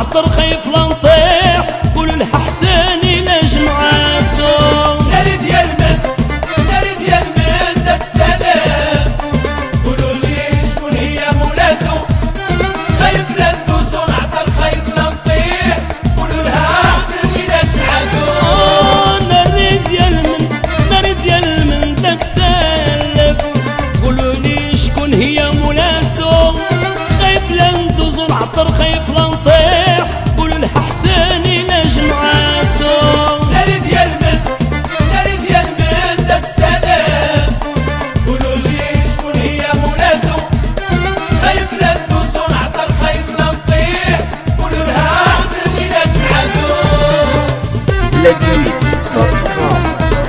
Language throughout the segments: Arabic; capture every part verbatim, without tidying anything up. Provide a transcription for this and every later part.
نعطر خايف لا نطيح، قولوا لها حساني لا جمعاتو. ناري ديال من ناري ديال من داك السلام، قولوا لي شكون هي مولاتو. خايف لا ندوزو نعطر خايف لا نطيح، قولوا لها حساني لا جمعاتو. آه ناري ديال من ناري ديال من داك سالف، قولوا لي شكون هي مولاتو. خايف لا ندوزو نعطر خايف لا نطيح، قولوا لها حساني لا جمعاتو. ناري ديال من ناري ديال من داك السلام، قولوا لي شكون هي مولاتو. خايف لا ندوزو نعطر خايف لا نطيح، قولوا لها حساني لا جمعاتو. لديريت دوت كوم.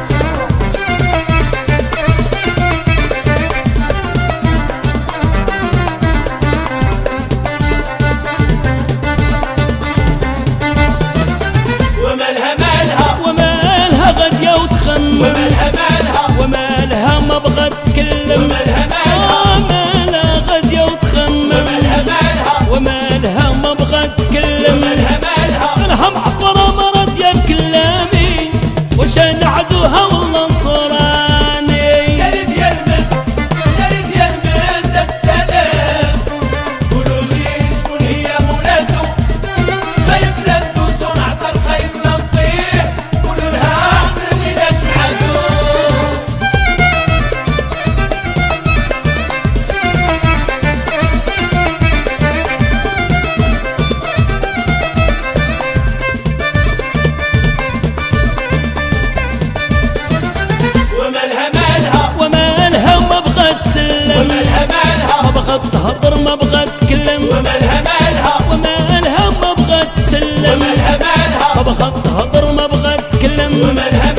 ومالها مالها ومالها غادية وتخمم، ومالها مالها ومالها ما بغات تكلم. ومالها مالها آه مالها غادية وتخمم، ومالها مالها ومالها ما بغات تكلم. ومالها مالها لها معفرة ما راضية بكلامي، واش انا عدوها ولا نصراني. ناري ديال من ناري ديال من داك السلام، قولوا لي شكون هي مولاتو. خايف لا ندوزو نعطر خايف لا نطيح، قولوا لها حساني لا جمعاتو. ومالها مالها ومالها ما بغات تسلم، ومالها مالها ما بغات تهضر ما بغات تكلم. ومالها مالها ومالها ما بغات تسلم، ومالها مالها ما بغات تهضر ما بغات تكلم. ومالها